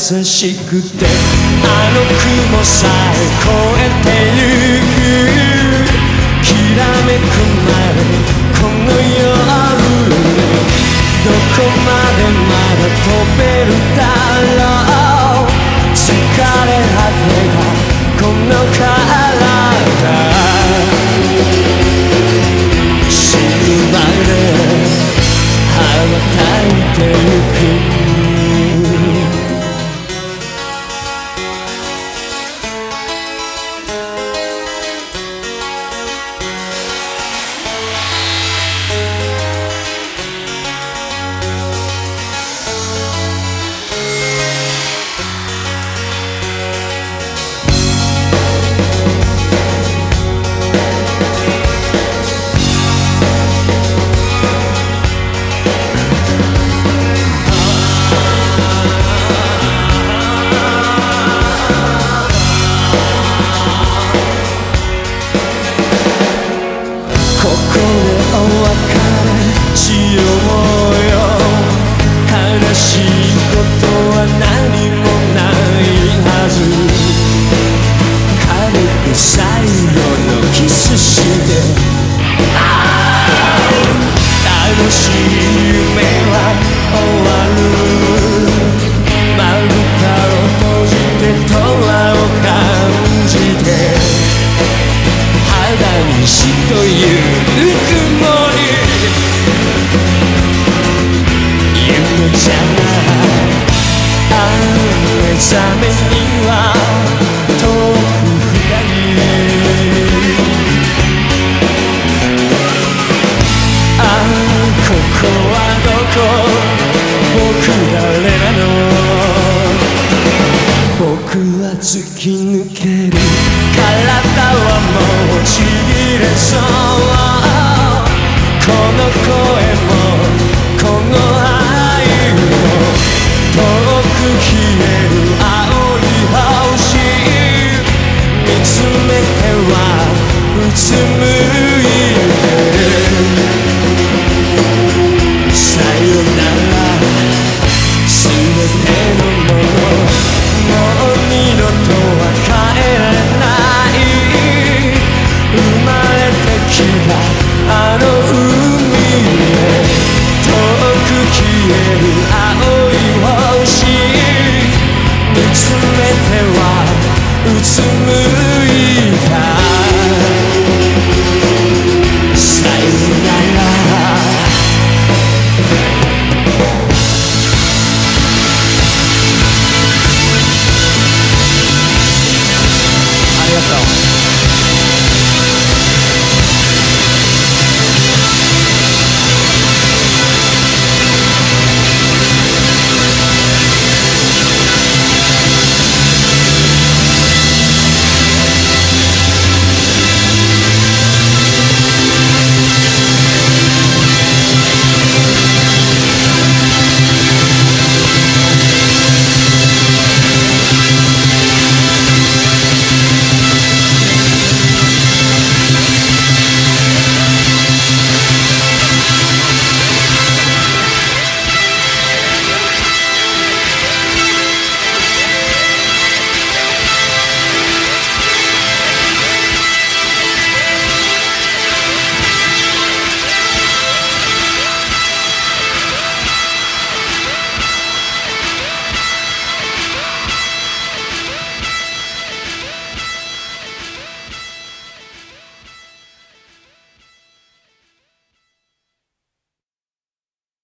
しくてあの雲さえ越えてゆくきらめくまでこの夜どこまでまだ飛べるだろう疲れ果てたこの体死ぬまで羽ばたいてゆくしようよ悲しいことは何もないはず軽く最後のキスして楽しい夢は終わるまぶたを閉じて永遠を感じて肌にしというぬくもりじゃない目覚めには遠く深いここはどこ僕誰なの僕は突き抜ける体はもうちぎれそうこの声もこの愛遠く消える青い星見つめてはうつむ